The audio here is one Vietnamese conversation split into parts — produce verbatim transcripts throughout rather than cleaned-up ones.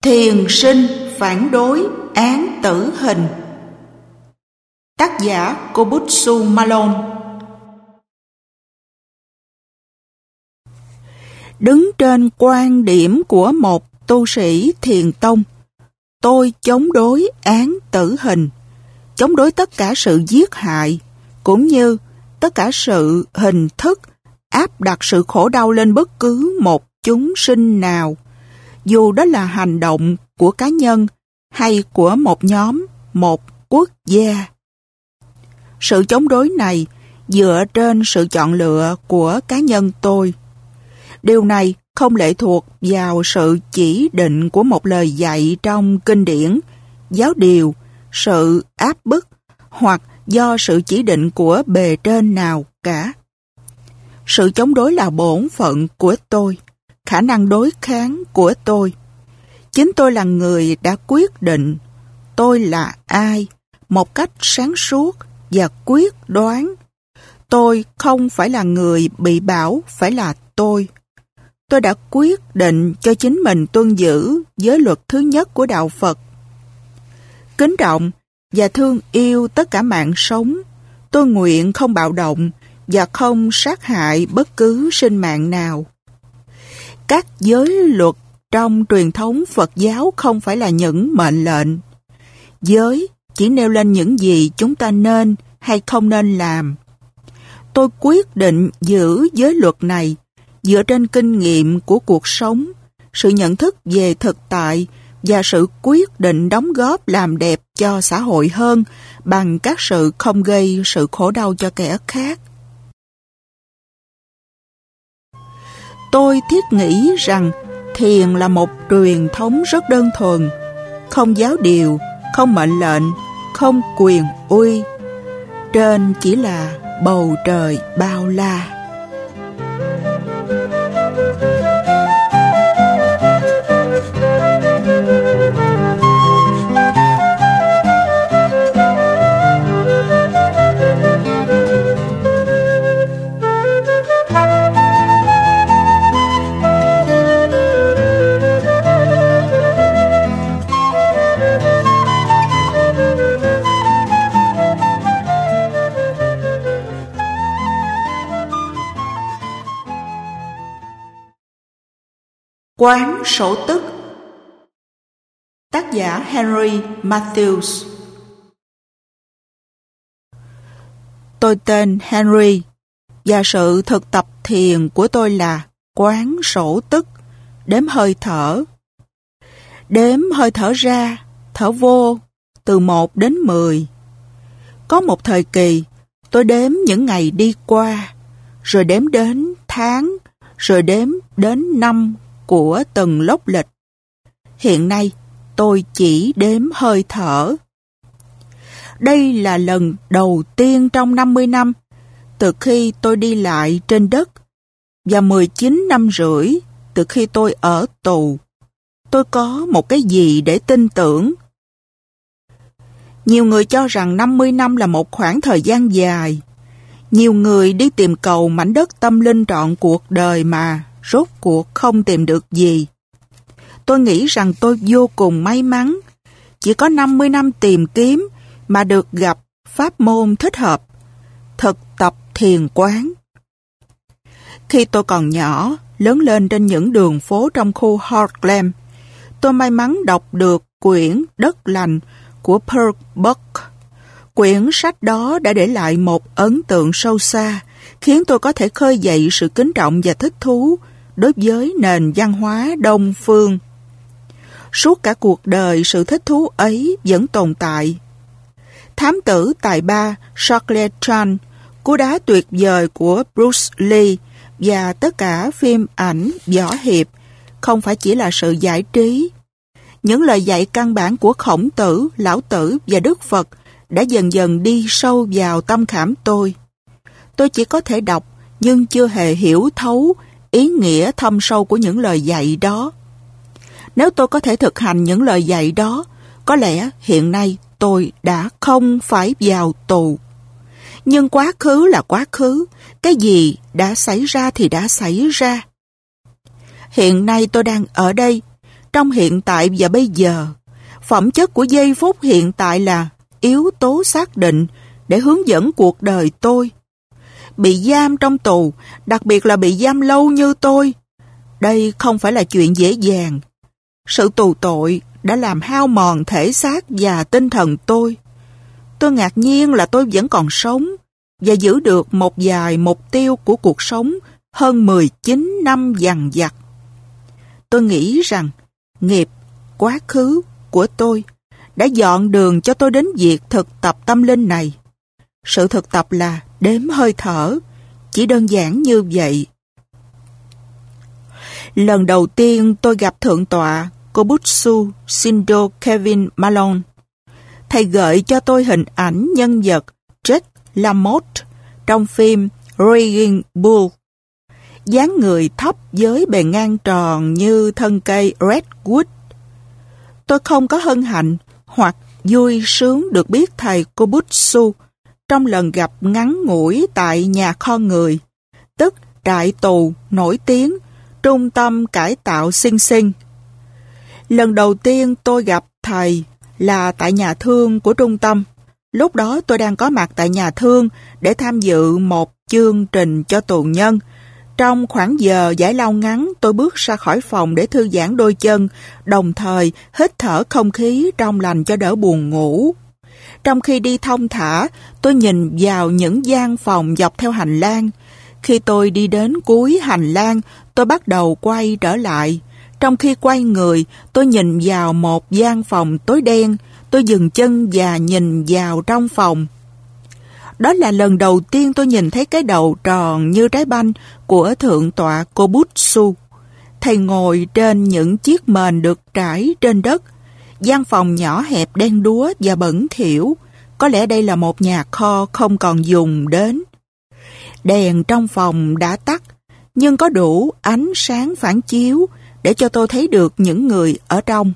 Thiền sinh phản đối án tử hình. Tác giả Kobutsu Malone. Đứng trên quan điểm của một tu sĩ thiền tông, tôi chống đối án tử hình, chống đối tất cả sự giết hại, cũng như tất cả sự hình thức áp đặt sự khổ đau lên bất cứ một chúng sinh nào, dù đó là hành động của cá nhân hay của một nhóm, một quốc gia. Sự chống đối này dựa trên sự chọn lựa của cá nhân tôi. Điều này không lệ thuộc vào sự chỉ định của một lời dạy trong kinh điển, giáo điều, sự áp bức hoặc do sự chỉ định của bề trên nào cả. Sự chống đối là bổn phận của tôi, khả năng đối kháng của tôi. Chính tôi là người đã quyết định tôi là ai một cách sáng suốt và quyết đoán. Tôi không phải là người bị bảo phải là tôi. Tôi đã quyết định cho chính mình tuân giữ giới luật thứ nhất của Đạo Phật. Kính trọng và thương yêu tất cả mạng sống, tôi nguyện không bạo động và không sát hại bất cứ sinh mạng nào. Các giới luật trong truyền thống Phật giáo không phải là những mệnh lệnh. Giới chỉ nêu lên những gì chúng ta nên hay không nên làm. Tôi quyết định giữ giới luật này dựa trên kinh nghiệm của cuộc sống, sự nhận thức về thực tại và sự quyết định đóng góp làm đẹp cho xã hội hơn bằng các sự không gây sự khổ đau cho kẻ khác. Tôi thiết nghĩ rằng thiền là một truyền thống rất đơn thuần, không giáo điều, không mệnh lệnh, không quyền uy. Trên chỉ là bầu trời bao la. Quán sổ tức. Tác giả Henry Matthews. Tôi tên Henry và sự thực tập thiền của tôi là quán sổ tức, đếm hơi thở. Đếm hơi thở ra, thở vô, từ một đến mười. Có một thời kỳ, tôi đếm những ngày đi qua, rồi đếm đến tháng, rồi đếm đến năm của từng lốc lịch. Hiện nay, tôi chỉ đếm hơi thở. Đây là lần đầu tiên trong năm mươi năm từ khi tôi đi lại trên đất và mười chín năm rưỡi từ khi tôi ở tù. Tôi có một cái gì để tin tưởng. Nhiều người cho rằng năm mươi năm là một khoảng thời gian dài. Nhiều người đi tìm cầu mảnh đất tâm linh trọn cuộc đời mà rốt cuộc không tìm được gì. Tôi nghĩ rằng tôi vô cùng may mắn. Chỉ có năm mươi năm tìm kiếm mà được gặp pháp môn thích hợp, thực tập thiền quán. Khi tôi còn nhỏ, lớn lên trên những đường phố trong khu Harlem, tôi may mắn đọc được quyển Đất Lành của Pearl Buck. Quyển sách đó đã để lại một ấn tượng sâu xa, khiến tôi có thể khơi dậy sự kính trọng và thích thú đối với nền văn hóa Đông phương. Suốt cả cuộc đời, sự thích thú ấy vẫn tồn tại. Thám tử tài ba Charles Chan, cú đá tuyệt vời của Bruce Lee và tất cả phim ảnh võ hiệp không phải chỉ là sự giải trí. Những lời dạy căn bản của Khổng Tử, Lão Tử và Đức Phật đã dần dần đi sâu vào tâm khảm tôi. Tôi chỉ có thể đọc nhưng chưa hề hiểu thấu ý nghĩa thâm sâu của những lời dạy đó. Nếu tôi có thể thực hành những lời dạy đó, có lẽ hiện nay tôi đã không phải vào tù. Nhưng quá khứ là quá khứ, cái gì đã xảy ra thì đã xảy ra. Hiện nay tôi đang ở đây, trong hiện tại và bây giờ. Phẩm chất của giây phút hiện tại là yếu tố xác định để hướng dẫn cuộc đời tôi. Bị giam trong tù, đặc biệt là bị giam lâu như tôi, đây không phải là chuyện dễ dàng. Sự tù tội đã làm hao mòn thể xác và tinh thần tôi. Tôi ngạc nhiên là tôi vẫn còn sống và giữ được một vài mục tiêu của cuộc sống hơn mười chín năm dằng dặc. Tôi nghĩ rằng nghiệp, quá khứ của tôi đã dọn đường cho tôi đến việc thực tập tâm linh này. Sự thực tập là đếm hơi thở, chỉ đơn giản như vậy. Lần đầu tiên tôi gặp Thượng tọa Kobutsu Shindo Kevin Malone. Thầy gợi cho tôi hình ảnh nhân vật Jack LaMotte trong phim Raging Bull. Dáng người thấp với bề ngang tròn như thân cây Redwood. Tôi không có hân hạnh hoặc vui sướng được biết thầy Kobutsu trong lần gặp ngắn ngủi tại nhà kho người, tức trại tù nổi tiếng, trung tâm cải tạo Sing Sing. Lần đầu tiên tôi gặp thầy là tại nhà thương của trung tâm. Lúc đó tôi đang có mặt tại nhà thương để tham dự một chương trình cho tù nhân. Trong khoảng giờ giải lao ngắn, tôi bước ra khỏi phòng để thư giãn đôi chân, đồng thời hít thở không khí trong lành cho đỡ buồn ngủ. Trong khi đi thong thả, tôi nhìn vào những gian phòng dọc theo hành lang. Khi tôi đi đến cuối hành lang, tôi bắt đầu quay trở lại. Trong khi quay người, tôi nhìn vào một gian phòng tối đen. Tôi dừng chân và nhìn vào trong phòng. Đó là lần đầu tiên tôi nhìn thấy cái đầu tròn như trái banh của Thượng tọa Kobutsu. Thầy ngồi trên những chiếc mền được trải trên đất. Gian phòng nhỏ hẹp đen đúa và bẩn thỉu. Có lẽ đây là một nhà kho không còn dùng đến. Đèn trong phòng đã tắt, nhưng có đủ ánh sáng phản chiếu để cho tôi thấy được những người ở trong.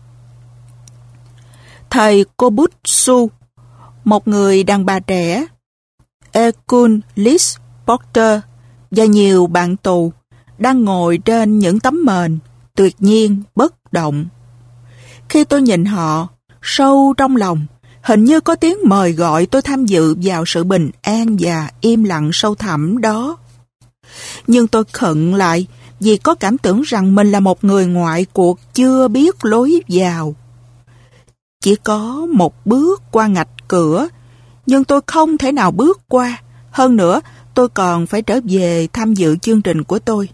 Thầy Kobutsu, một người đàn bà trẻ, Ekun Liz Porter và nhiều bạn tù đang ngồi trên những tấm mền, tuyệt nhiên bất động. Khi tôi nhìn họ, sâu trong lòng, hình như có tiếng mời gọi tôi tham dự vào sự bình an và im lặng sâu thẳm đó. Nhưng tôi khựng lại vì có cảm tưởng rằng mình là một người ngoại cuộc chưa biết lối vào. Chỉ có một bước qua ngạch cửa, nhưng tôi không thể nào bước qua. Hơn nữa, tôi còn phải trở về tham dự chương trình của tôi.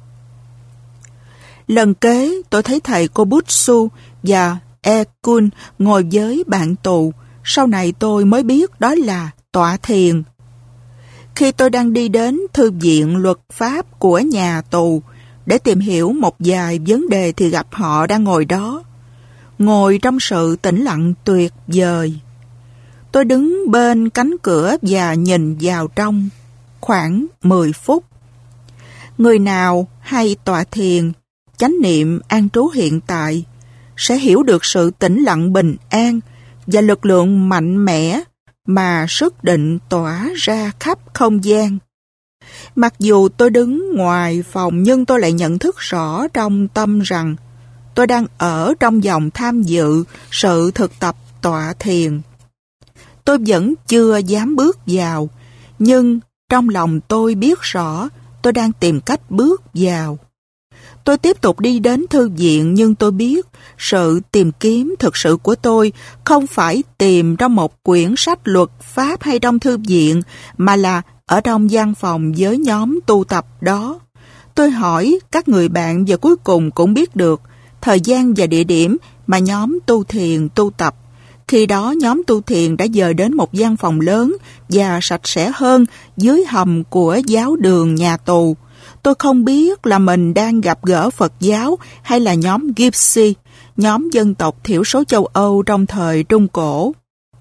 Lần kế, tôi thấy thầy Kobutsu và Ekun ngồi với bạn tù. Sau này tôi mới biết đó là tọa thiền. Khi tôi đang đi đến thư viện luật pháp của nhà tù để tìm hiểu một vài vấn đề thì gặp họ đang ngồi đó, ngồi trong sự tĩnh lặng tuyệt vời. Tôi đứng bên cánh cửa và nhìn vào trong khoảng mười phút. Người nào hay tọa thiền, chánh niệm an trú hiện tại sẽ hiểu được sự tĩnh lặng bình an và lực lượng mạnh mẽ mà sức định tỏa ra khắp không gian. Mặc dù tôi đứng ngoài phòng nhưng tôi lại nhận thức rõ trong tâm rằng tôi đang ở trong vòng tham dự sự thực tập tọa thiền. Tôi vẫn chưa dám bước vào, nhưng trong lòng tôi biết rõ tôi đang tìm cách bước vào. Tôi tiếp tục đi đến thư viện nhưng tôi biết sự tìm kiếm thực sự của tôi không phải tìm trong một quyển sách luật pháp hay trong thư viện, mà là ở trong gian phòng với nhóm tu tập đó. Tôi hỏi các người bạn và cuối cùng cũng biết được thời gian và địa điểm mà nhóm tu thiền tu tập. Khi đó nhóm tu thiền đã dời đến một gian phòng lớn và sạch sẽ hơn dưới hầm của giáo đường nhà tù. Tôi không biết là mình đang gặp gỡ Phật giáo hay là nhóm Gypsy, nhóm dân tộc thiểu số châu Âu trong thời Trung Cổ.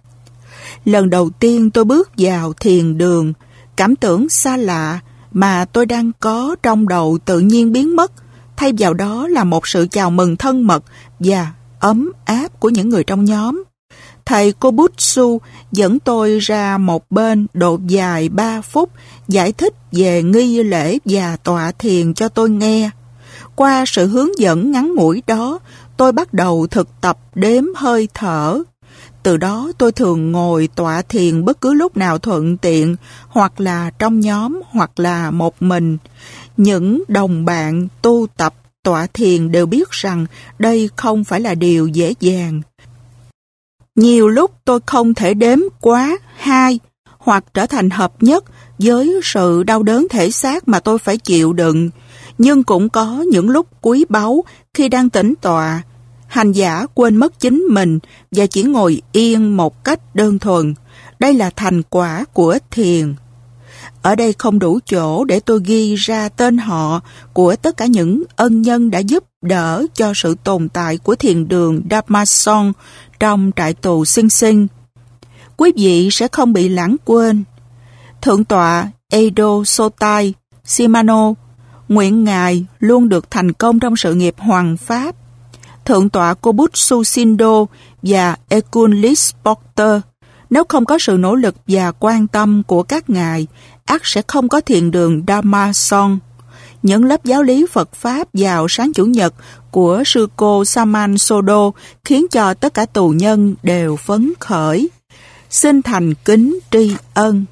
Lần đầu tiên tôi bước vào thiền đường, cảm tưởng xa lạ mà tôi đang có trong đầu tự nhiên biến mất, thay vào đó là một sự chào mừng thân mật và ấm áp của những người trong nhóm. Thầy Kobutsu dẫn tôi ra một bên độ dài ba phút giải thích về nghi lễ và tọa thiền cho tôi nghe. Qua sự hướng dẫn ngắn ngủi đó, tôi bắt đầu thực tập đếm hơi thở. Từ đó tôi thường ngồi tọa thiền bất cứ lúc nào thuận tiện, hoặc là trong nhóm, hoặc là một mình. Những đồng bạn tu tập tọa thiền đều biết rằng đây không phải là điều dễ dàng. Nhiều lúc tôi không thể đếm quá hai, hoặc trở thành hợp nhất với sự đau đớn thể xác mà tôi phải chịu đựng. Nhưng cũng có những lúc quý báu khi đang tĩnh tọa, hành giả quên mất chính mình và chỉ ngồi yên một cách đơn thuần. Đây là thành quả của thiền. Ở đây không đủ chỗ để tôi ghi ra tên họ của tất cả những ân nhân đã giúp đỡ cho sự tồn tại của thiền đường Dhammasong trong trại tù Sing Sing. Quý vị sẽ không bị lãng quên. Thượng tọa Edo Sotai Shimano, nguyện Ngài luôn được thành công trong sự nghiệp hoằng pháp. Thượng tọa Kobutsu Shindo và Ekulis Porter, nếu không có sự nỗ lực và quan tâm của các ngài, ắt sẽ không có thiền đường Dhammasong. Những lớp giáo lý Phật Pháp vào sáng Chủ nhật của sư cô Saman Sodo khiến cho tất cả tù nhân đều phấn khởi. Xin thành kính tri ân.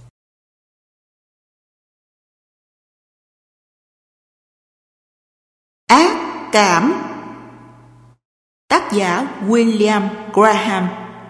Ác cảm. Tác giả William Graham.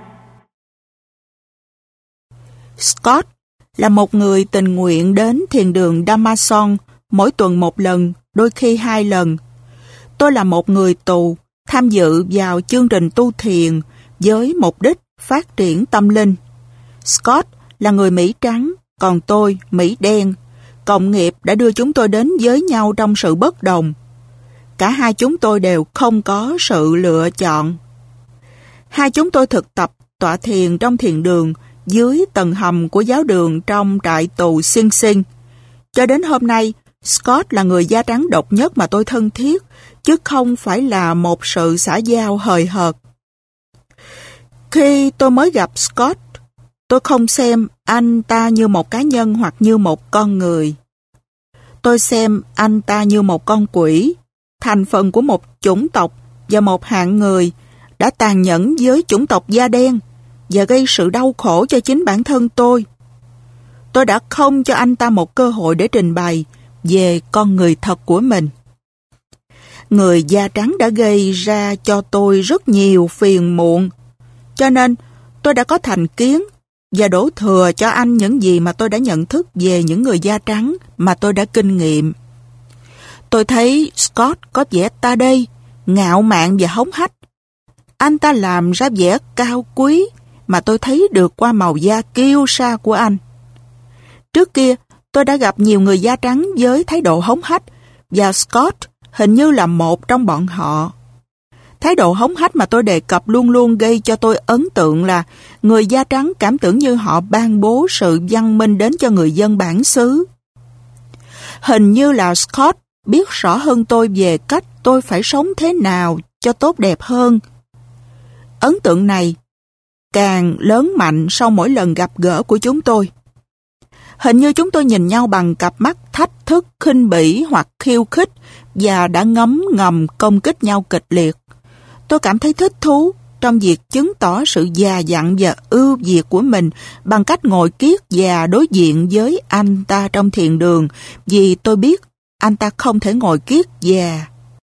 Scott là một người tình nguyện đến thiền đường Dhammasong mỗi tuần một lần, đôi khi hai lần. Tôi là một người tù tham dự vào chương trình tu thiền với mục đích phát triển tâm linh. Scott là người Mỹ trắng, còn tôi Mỹ đen. Cộng nghiệp đã đưa chúng tôi đến với nhau trong sự bất đồng. Cả hai chúng tôi đều không có sự lựa chọn. Hai chúng tôi thực tập tọa thiền trong thiền đường dưới tầng hầm của giáo đường trong trại tù Sing Sing. Cho đến hôm nay, Scott là người da trắng độc nhất mà tôi thân thiết, chứ không phải là một sự xã giao hời hợt. Khi tôi mới gặp Scott, tôi không xem anh ta như một cá nhân hoặc như một con người. Tôi xem anh ta như một con quỷ, thành phần của một chủng tộc và một hạng người đã tàn nhẫn với chủng tộc da đen và gây sự đau khổ cho chính bản thân tôi. Tôi đã không cho anh ta một cơ hội để trình bày về con người thật của mình. Người da trắng đã gây ra cho tôi rất nhiều phiền muộn, cho nên tôi đã có thành kiến và đổ thừa cho anh những gì mà tôi đã nhận thức về những người da trắng mà tôi đã kinh nghiệm. Tôi thấy Scott có vẻ ta đây, ngạo mạn và hống hách. Anh ta làm ra vẻ cao quý mà tôi thấy được qua màu da kiêu sa của anh. Trước kia, tôi đã gặp nhiều người da trắng với thái độ hống hách và Scott hình như là một trong bọn họ. Thái độ hống hách mà tôi đề cập luôn luôn gây cho tôi ấn tượng là người da trắng cảm tưởng như họ ban bố sự văn minh đến cho người dân bản xứ. Hình như là Scott biết rõ hơn tôi về cách tôi phải sống thế nào cho tốt đẹp hơn. Ấn tượng này càng lớn mạnh sau mỗi lần gặp gỡ của chúng tôi. Hình như chúng tôi nhìn nhau bằng cặp mắt thách thức, khinh bỉ hoặc khiêu khích và đã ngấm ngầm công kích nhau kịch liệt. Tôi cảm thấy thích thú trong việc chứng tỏ sự già dặn và ưu việt của mình bằng cách ngồi kiết và đối diện với anh ta trong thiền đường, vì tôi biết anh ta không thể ngồi kiết già.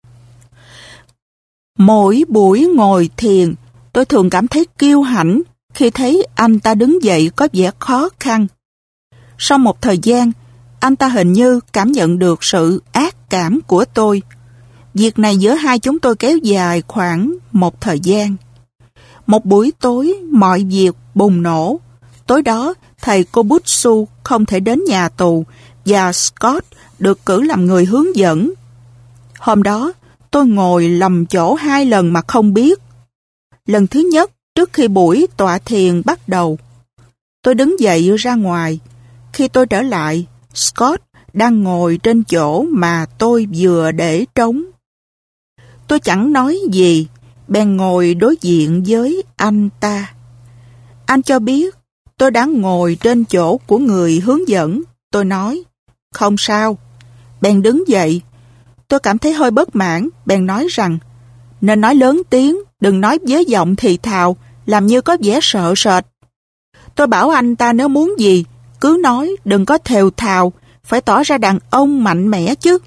Mỗi buổi ngồi thiền, tôi thường cảm thấy kiêu hãnh khi thấy anh ta đứng dậy có vẻ khó khăn. Sau một thời gian, anh ta hình như cảm nhận được sự ác cảm của tôi. Việc này giữa hai chúng tôi kéo dài khoảng một thời gian. Một buổi tối, mọi việc bùng nổ. Tối đó, thầy Kobutsu không thể đến nhà tù và Scott được cử làm người hướng dẫn. Hôm đó, tôi ngồi lầm chỗ hai lần mà không biết. Lần thứ nhất, trước khi buổi tọa thiền bắt đầu, tôi đứng dậy ra ngoài. Khi tôi trở lại, Scott đang ngồi trên chỗ mà tôi vừa để trống. Tôi chẳng nói gì, bèn ngồi đối diện với anh ta. Anh cho biết tôi đang ngồi trên chỗ của người hướng dẫn. Tôi nói, không sao. Bèn đứng dậy. Tôi cảm thấy hơi bất mãn, bèn nói rằng, nên nói lớn tiếng, đừng nói với giọng thì thào, làm như có vẻ sợ sệt. Tôi bảo anh ta nếu muốn gì, cứ nói, đừng có thều thào, phải tỏ ra đàn ông mạnh mẽ chứ.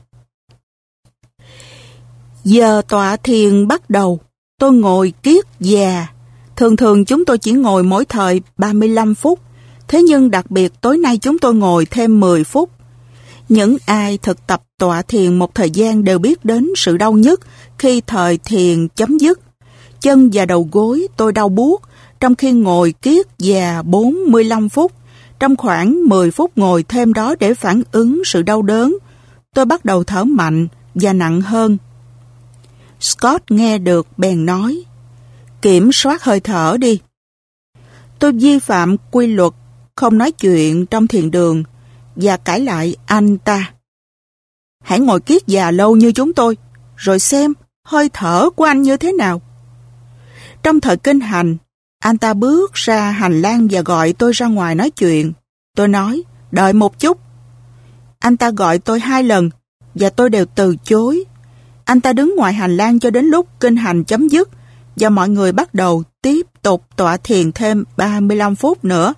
Giờ tọa thiền bắt đầu, tôi ngồi kiết già. Thường thường chúng tôi chỉ ngồi mỗi thời ba mươi lăm phút, thế nhưng đặc biệt tối nay chúng tôi ngồi thêm mười phút. Những ai thực tập tọa thiền một thời gian đều biết đến sự đau nhức khi thời thiền chấm dứt. Chân và đầu gối tôi đau buốt, trong khi ngồi kiết già bốn mươi lăm phút. Trong khoảng mười phút ngồi thêm đó để phản ứng sự đau đớn, tôi bắt đầu thở mạnh và nặng hơn. Scott nghe được bèn nói, kiểm soát hơi thở đi. Tôi vi phạm quy luật không nói chuyện trong thiền đường và cãi lại anh ta. Hãy ngồi kiết già lâu như chúng tôi, rồi xem hơi thở của anh như thế nào. Trong thời kinh hành, anh ta bước ra hành lang và gọi tôi ra ngoài nói chuyện. Tôi nói, đợi một chút. Anh ta gọi tôi hai lần và tôi đều từ chối. Anh ta đứng ngoài hành lang cho đến lúc kinh hành chấm dứt và mọi người bắt đầu tiếp tục tọa thiền thêm ba mươi lăm phút nữa.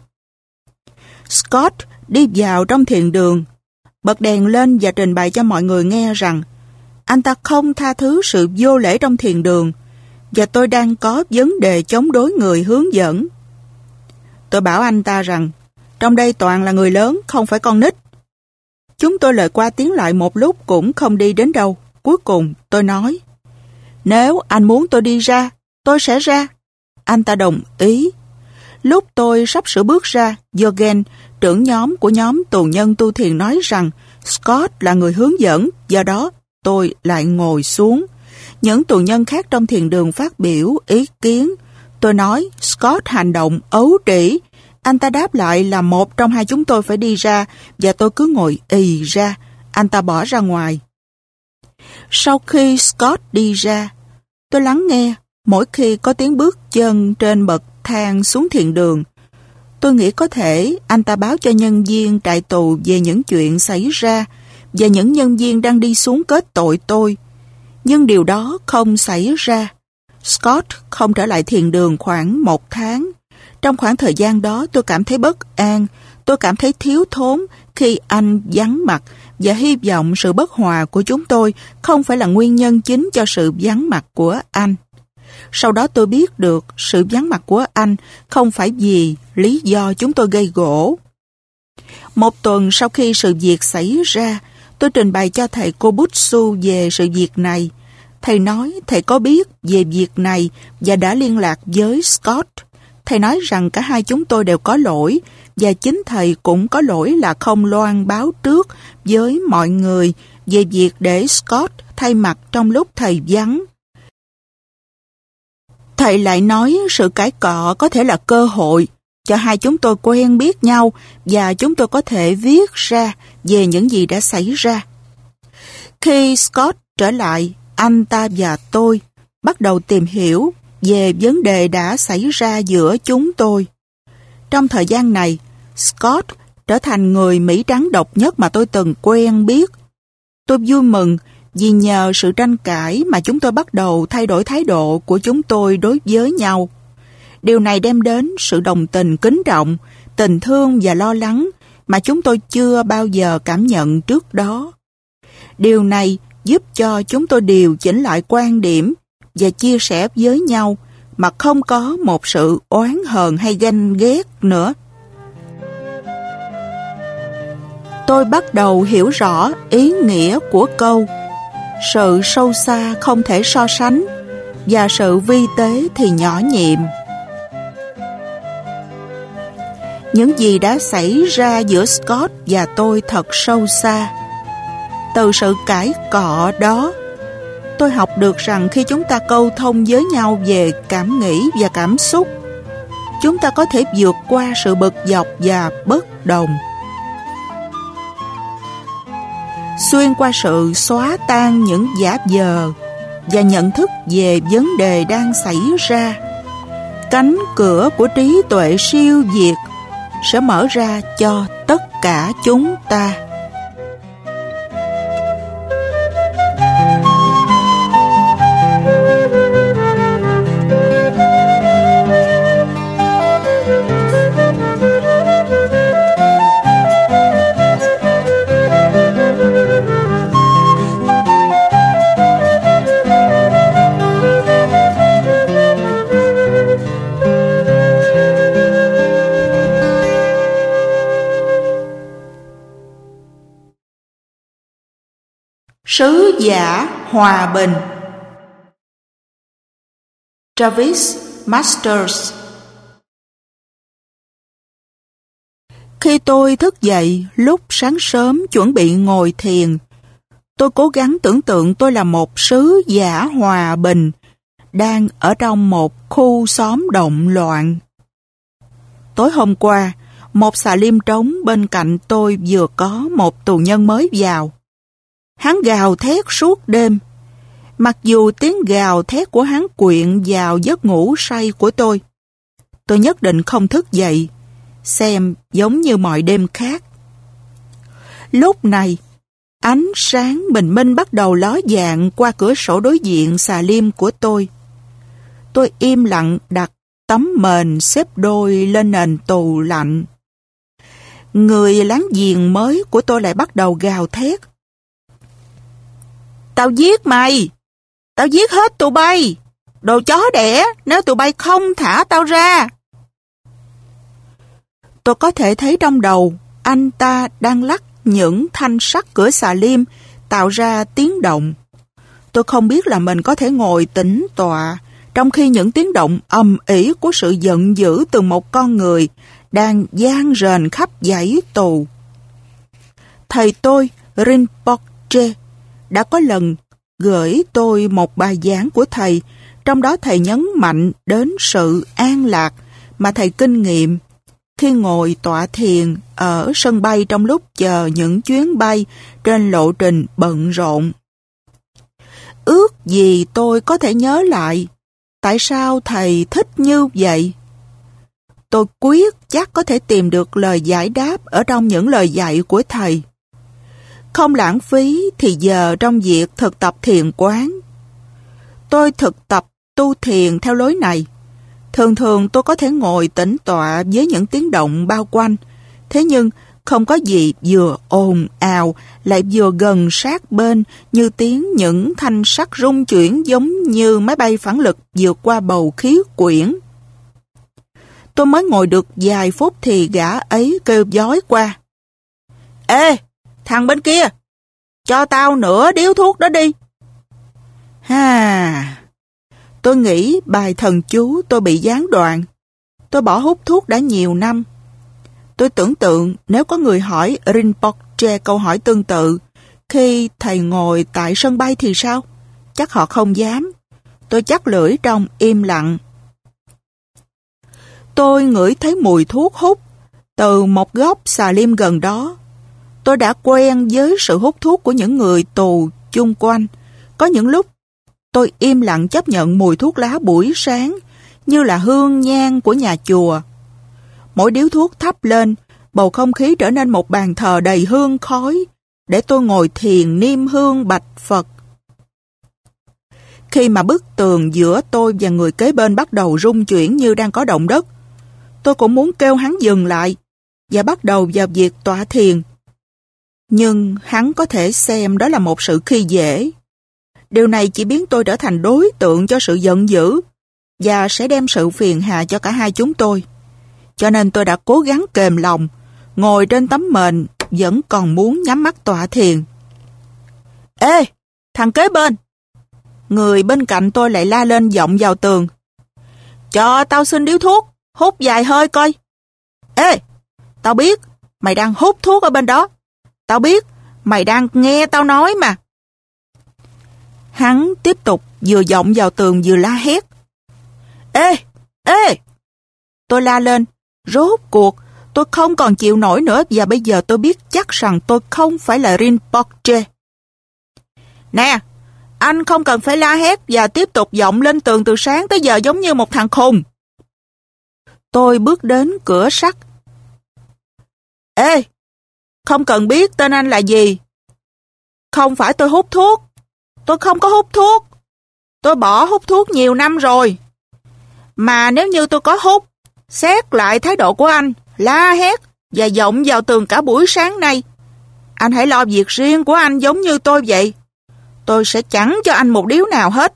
Scott đi vào trong thiền đường, bật đèn lên và trình bày cho mọi người nghe rằng anh ta không tha thứ sự vô lễ trong thiền đường và tôi đang có vấn đề chống đối người hướng dẫn. Tôi bảo anh ta rằng trong đây toàn là người lớn, không phải con nít. Chúng tôi lời qua tiếng lại một lúc cũng không đi đến đâu. Cuối cùng tôi nói, nếu anh muốn tôi đi ra, tôi sẽ ra. Anh ta đồng ý. Lúc tôi sắp sửa bước ra, Jürgen, trưởng nhóm của nhóm tù nhân tu thiền nói rằng Scott là người hướng dẫn, do đó tôi lại ngồi xuống. Những tù nhân khác trong thiền đường phát biểu ý kiến. Tôi nói Scott hành động ấu trĩ. Anh ta đáp lại là một trong hai chúng tôi phải đi ra và tôi cứ ngồi ì ra. Anh ta bỏ ra ngoài. Sau khi Scott đi ra, tôi lắng nghe mỗi khi có tiếng bước chân trên bậc thang xuống thiền đường. Tôi nghĩ có thể anh ta báo cho nhân viên trại tù về những chuyện xảy ra và những nhân viên đang đi xuống kết tội tôi. Nhưng điều đó không xảy ra. Scott không trở lại thiền đường khoảng một tháng. Trong khoảng thời gian đó tôi cảm thấy bất an, tôi cảm thấy thiếu thốn khi anh vắng mặt và hy vọng sự bất hòa của chúng tôi không phải là nguyên nhân chính cho sự vắng mặt của anh. Sau đó tôi biết được sự vắng mặt của anh không phải vì lý do chúng tôi gây gổ. Một tuần sau khi sự việc xảy ra, tôi trình bày cho thầy Kobutsu về sự việc này. Thầy nói thầy có biết về việc này và đã liên lạc với Scott. Thầy nói rằng cả hai chúng tôi đều có lỗi và chính thầy cũng có lỗi là không loan báo trước với mọi người về việc để Scott thay mặt trong lúc thầy vắng. Thầy lại nói sự cãi cọ có thể là cơ hội cho hai chúng tôi quen biết nhau và chúng tôi có thể viết ra về những gì đã xảy ra. Khi Scott trở lại, anh ta và tôi bắt đầu tìm hiểu về vấn đề đã xảy ra giữa chúng tôi. Trong thời gian này, Scott trở thành người Mỹ trắng độc nhất mà tôi từng quen biết. Tôi vui mừng vì nhờ sự tranh cãi mà chúng tôi bắt đầu thay đổi thái độ của chúng tôi đối với nhau. Điều này đem đến sự đồng tình kính trọng, tình thương và lo lắng mà chúng tôi chưa bao giờ cảm nhận trước đó. Điều này giúp cho chúng tôi điều chỉnh lại quan điểm và chia sẻ với nhau mà không có một sự oán hờn hay ganh ghét nữa. Tôi bắt đầu hiểu rõ ý nghĩa của câu sự sâu xa không thể so sánh và sự vi tế thì nhỏ nhiệm. Những gì đã xảy ra giữa Scott và tôi thật sâu xa. Từ sự cãi cọ đó, tôi học được rằng khi chúng ta câu thông với nhau về cảm nghĩ và cảm xúc, chúng ta có thể vượt qua sự bực dọc và bất đồng. Xuyên qua sự xóa tan những giả vờ và nhận thức về vấn đề đang xảy ra, cánh cửa của trí tuệ siêu việt sẽ mở ra cho tất cả chúng ta. giả hòa bình. Travis Masters. Khi tôi thức dậy lúc sáng sớm chuẩn bị ngồi thiền, tôi cố gắng tưởng tượng tôi là một sứ giả hòa bình đang ở trong một khu xóm động loạn. Tối hôm qua, một xà lim trống bên cạnh tôi vừa có một tù nhân mới vào. Hắn gào thét suốt đêm. Mặc dù tiếng gào thét của hắn quyện vào giấc ngủ say của tôi, tôi nhất định không thức dậy, xem giống như mọi đêm khác. Lúc này, ánh sáng bình minh bắt đầu ló dạng qua cửa sổ đối diện xà lim của tôi. Tôi im lặng đặt tấm mền xếp đôi lên nền tù lạnh. Người láng giềng mới của tôi lại bắt đầu gào thét. Tao giết mày! Tao giết hết tụi bay! Đồ chó đẻ, nếu tụi bay không thả tao ra! Tôi có thể thấy trong đầu anh ta đang lắc những thanh sắt cửa xà lim tạo ra tiếng động. Tôi không biết là mình có thể ngồi tĩnh tọa trong khi những tiếng động ầm ĩ của sự giận dữ từ một con người đang vang rền khắp dãy tù. Thầy tôi, Rinpoche, đã có lần gửi tôi một bài giảng của thầy, trong đó thầy nhấn mạnh đến sự an lạc mà thầy kinh nghiệm khi ngồi tọa thiền ở sân bay trong lúc chờ những chuyến bay trên lộ trình bận rộn. Ước gì tôi có thể nhớ lại tại sao thầy thích như vậy. Tôi quyết chắc có thể tìm được lời giải đáp ở trong những lời dạy của thầy. Không lãng phí thì giờ trong việc thực tập thiền quán. Tôi thực tập tu thiền theo lối này. Thường thường tôi có thể ngồi tĩnh tọa với những tiếng động bao quanh, thế nhưng không có gì vừa ồn ào lại vừa gần sát bên như tiếng những thanh sắt rung chuyển giống như máy bay phản lực vượt qua bầu khí quyển. Tôi mới ngồi được vài phút thì gã ấy kêu vói qua. Ê, thằng bên kia, cho tao nửa điếu thuốc đó đi. Ha, tôi nghĩ bài thần chú tôi bị gián đoạn. Tôi bỏ hút thuốc đã nhiều năm. Tôi tưởng tượng nếu có người hỏi Rinpoche câu hỏi tương tự khi thầy ngồi tại sân bay thì sao? Chắc họ không dám. Tôi chắc lưỡi trong im lặng. Tôi ngửi thấy mùi thuốc hút từ một góc xà lim gần đó. Tôi đã quen với sự hút thuốc của những người tù chung quanh. Có những lúc tôi im lặng chấp nhận mùi thuốc lá buổi sáng như là hương nhang của nhà chùa. Mỗi điếu thuốc thắp lên, bầu không khí trở nên một bàn thờ đầy hương khói để tôi ngồi thiền niêm hương bạch Phật. Khi mà bức tường giữa tôi và người kế bên bắt đầu rung chuyển như đang có động đất, tôi cũng muốn kêu hắn dừng lại và bắt đầu vào việc tọa thiền. Nhưng hắn có thể xem đó là một sự khi dễ. Điều này chỉ biến tôi trở thành đối tượng cho sự giận dữ và sẽ đem sự phiền hà cho cả hai chúng tôi. Cho nên tôi đã cố gắng kềm lòng, ngồi trên tấm mền vẫn còn muốn nhắm mắt tọa thiền. Ê, thằng kế bên! Người bên cạnh tôi lại la lên vọng vào tường. Cho tao xin điếu thuốc, hút vài hơi coi. Ê, tao biết mày đang hút thuốc ở bên đó. Tao biết mày đang nghe tao nói mà. Hắn tiếp tục vừa vọng vào tường vừa la hét. Ê, ê! Tôi la lên. Rốt cuộc, tôi không còn chịu nổi nữa và bây giờ tôi biết chắc rằng tôi không phải là Rinpoche. Nè, anh không cần phải la hét và tiếp tục vọng lên tường từ sáng tới giờ giống như một thằng khùng. Tôi bước đến cửa sắt. Ê, không cần biết tên anh là gì. Không phải tôi hút thuốc. Tôi không có hút thuốc. Tôi bỏ hút thuốc nhiều năm rồi. Mà nếu như tôi có hút, xét lại thái độ của anh, la hét và vọng vào tường cả buổi sáng nay, anh hãy lo việc riêng của anh giống như tôi vậy. Tôi sẽ chẳng cho anh một điếu nào hết.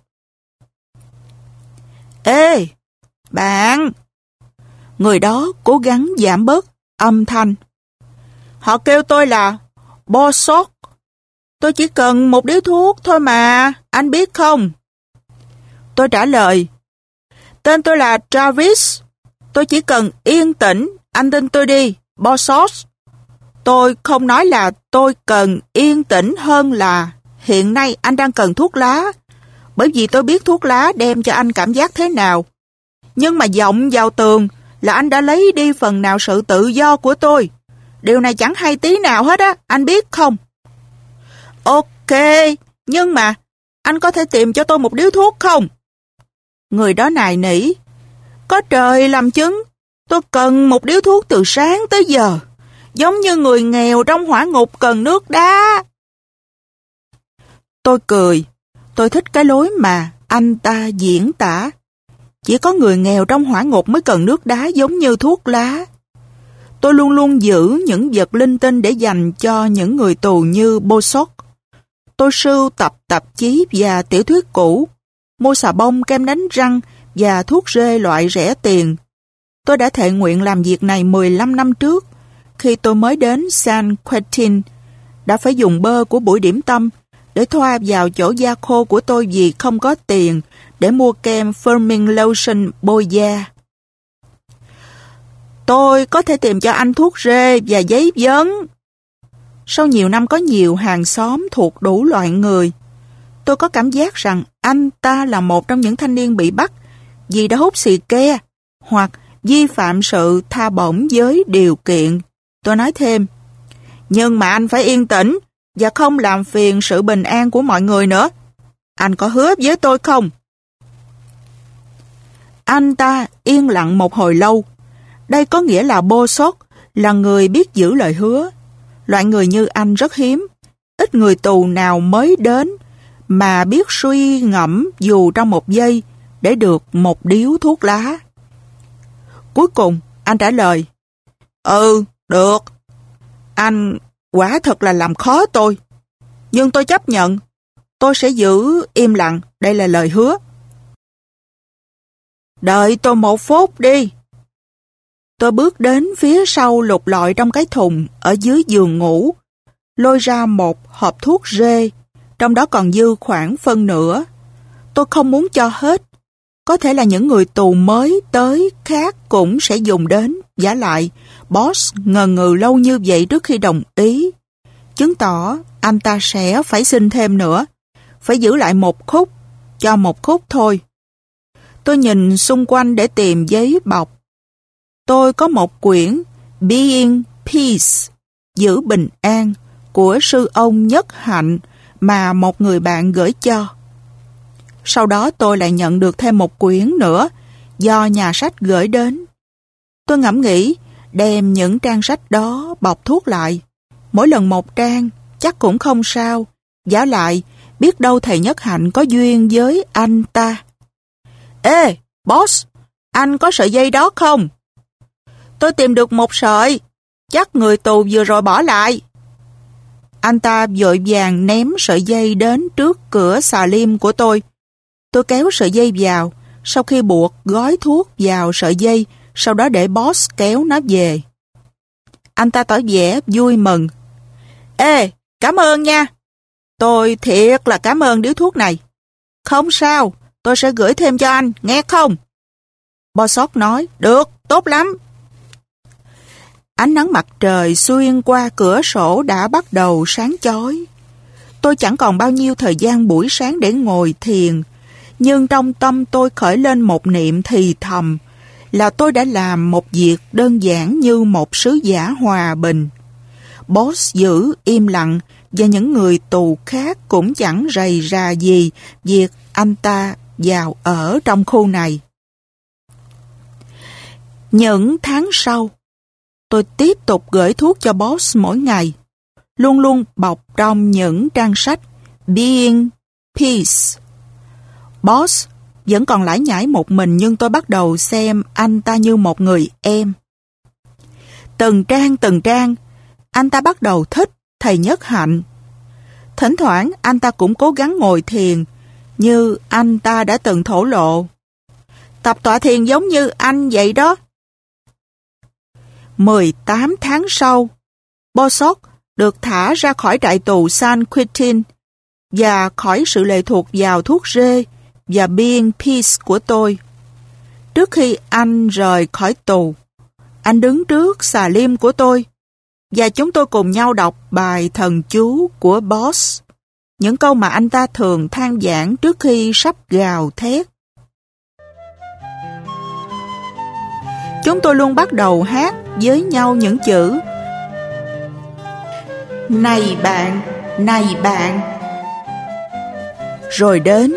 Ê, bạn! Người đó cố gắng giảm bớt âm thanh. Họ kêu tôi là Bosok. Tôi chỉ cần một điếu thuốc thôi mà, anh biết không? Tôi trả lời, tên tôi là Travis. Tôi chỉ cần yên tĩnh, anh tin tôi đi, Bossos. Tôi không nói là tôi cần yên tĩnh hơn là hiện nay anh đang cần thuốc lá, bởi vì tôi biết thuốc lá đem cho anh cảm giác thế nào. Nhưng mà vọng vào tường là anh đã lấy đi phần nào sự tự do của tôi. Điều này chẳng hay tí nào hết á, anh biết không? Ok, nhưng mà anh có thể tìm cho tôi một điếu thuốc không? Người đó nài nỉ. Có trời làm chứng, tôi cần một điếu thuốc từ sáng tới giờ, giống như người nghèo trong hỏa ngục cần nước đá. Tôi cười, tôi thích cái lối mà anh ta diễn tả. Chỉ có người nghèo trong hỏa ngục mới cần nước đá giống như thuốc lá. Tôi luôn luôn giữ những vật linh tinh để dành cho những người tù như Bossos. Tôi sưu tập tạp chí và tiểu thuyết cũ, mua xà bông, kem đánh răng và thuốc rê loại rẻ tiền. Tôi đã thệ nguyện làm việc này mười lăm năm trước. Khi tôi mới đến San Quentin, đã phải dùng bơ của buổi điểm tâm để thoa vào chỗ da khô của tôi vì không có tiền để mua kem Firming Lotion bôi da. Tôi có thể tìm cho anh thuốc rê và giấy vấn. Sau nhiều năm có nhiều hàng xóm thuộc đủ loại người, tôi có cảm giác rằng anh ta là một trong những thanh niên bị bắt vì đã hút xì ke hoặc vi phạm sự tha bổng với điều kiện. Tôi nói thêm, nhưng mà anh phải yên tĩnh và không làm phiền sự bình an của mọi người nữa. Anh có hứa với tôi không? Anh ta yên lặng một hồi lâu. Đây có nghĩa là Bossos là người biết giữ lời hứa. Loại người như anh rất hiếm. Ít người tù nào mới đến mà biết suy ngẫm dù trong một giây để được một điếu thuốc lá. Cuối cùng, anh trả lời, Ừ, được. Anh quả thật là làm khó tôi. Nhưng tôi chấp nhận. Tôi sẽ giữ im lặng. Đây là lời hứa. Đợi tôi một phút đi. Tôi bước đến phía sau lục lọi trong cái thùng ở dưới giường ngủ, lôi ra một hộp thuốc rê, trong đó còn dư khoảng phân nửa. Tôi không muốn cho hết. Có thể là những người tù mới tới khác cũng sẽ dùng đến. Vả lại, boss ngần ngừ lâu như vậy trước khi đồng ý, chứng tỏ anh ta sẽ phải xin thêm nữa. Phải giữ lại một khúc, cho một khúc thôi. Tôi nhìn xung quanh để tìm giấy bọc. Tôi có một quyển Being Peace, giữ bình an, của sư ông Nhất Hạnh mà một người bạn gửi cho. Sau đó tôi lại nhận được thêm một quyển nữa do nhà sách gửi đến. Tôi ngẫm nghĩ đem những trang sách đó bọc thuốc lại. Mỗi lần một trang, chắc cũng không sao. Vả lại, biết đâu thầy Nhất Hạnh có duyên với anh ta. Ê, boss, anh có sợi dây đó không? Tôi tìm được một sợi, chắc người tù vừa rồi bỏ lại. Anh ta vội vàng ném sợi dây đến trước cửa xà lim của tôi. Tôi kéo sợi dây vào, sau khi buộc gói thuốc vào sợi dây, sau đó để boss kéo nó về. Anh ta tỏ vẻ vui mừng. Ê, cảm ơn nha. Tôi thiệt là cảm ơn điếu thuốc này. Không sao, tôi sẽ gửi thêm cho anh, nghe không? Bossos nói, được, tốt lắm. Ánh nắng mặt trời xuyên qua cửa sổ đã bắt đầu sáng chói. Tôi chẳng còn bao nhiêu thời gian buổi sáng để ngồi thiền, nhưng trong tâm tôi khởi lên một niệm thì thầm là tôi đã làm một việc đơn giản như một sứ giả hòa bình. Boss giữ im lặng và những người tù khác cũng chẳng rầy rà gì việc anh ta vào ở trong khu này. Những tháng sau, tôi tiếp tục gửi thuốc cho boss mỗi ngày, luôn luôn bọc trong những trang sách Being Peace. Boss vẫn còn lải nhải một mình, nhưng tôi bắt đầu xem anh ta như một người em. Từng trang từng trang, anh ta bắt đầu thích thầy Nhất Hạnh. Thỉnh thoảng anh ta cũng cố gắng ngồi thiền, như anh ta đã từng thổ lộ. Tập tọa thiền giống như anh vậy đó. mười tám tháng sau, Bossos được thả ra khỏi trại tù San Quentin và khỏi sự lệ thuộc vào thuốc rê và Being Peace của tôi. Trước khi anh rời khỏi tù, anh đứng trước xà lim của tôi và chúng tôi cùng nhau đọc bài thần chú của Boss, những câu mà anh ta thường than vãn trước khi sắp gào thét. Chúng tôi luôn bắt đầu hát với nhau những chữ: Này bạn, này bạn. Rồi đến: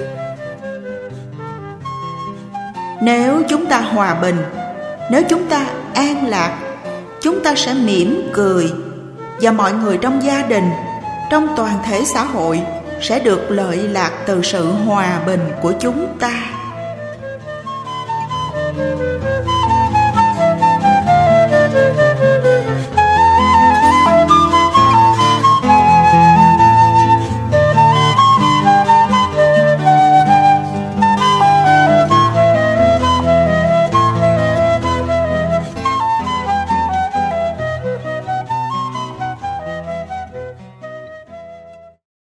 Nếu chúng ta hòa bình, nếu chúng ta an lạc, chúng ta sẽ mỉm cười, và mọi người trong gia đình, trong toàn thể xã hội sẽ được lợi lạc từ sự hòa bình của chúng ta.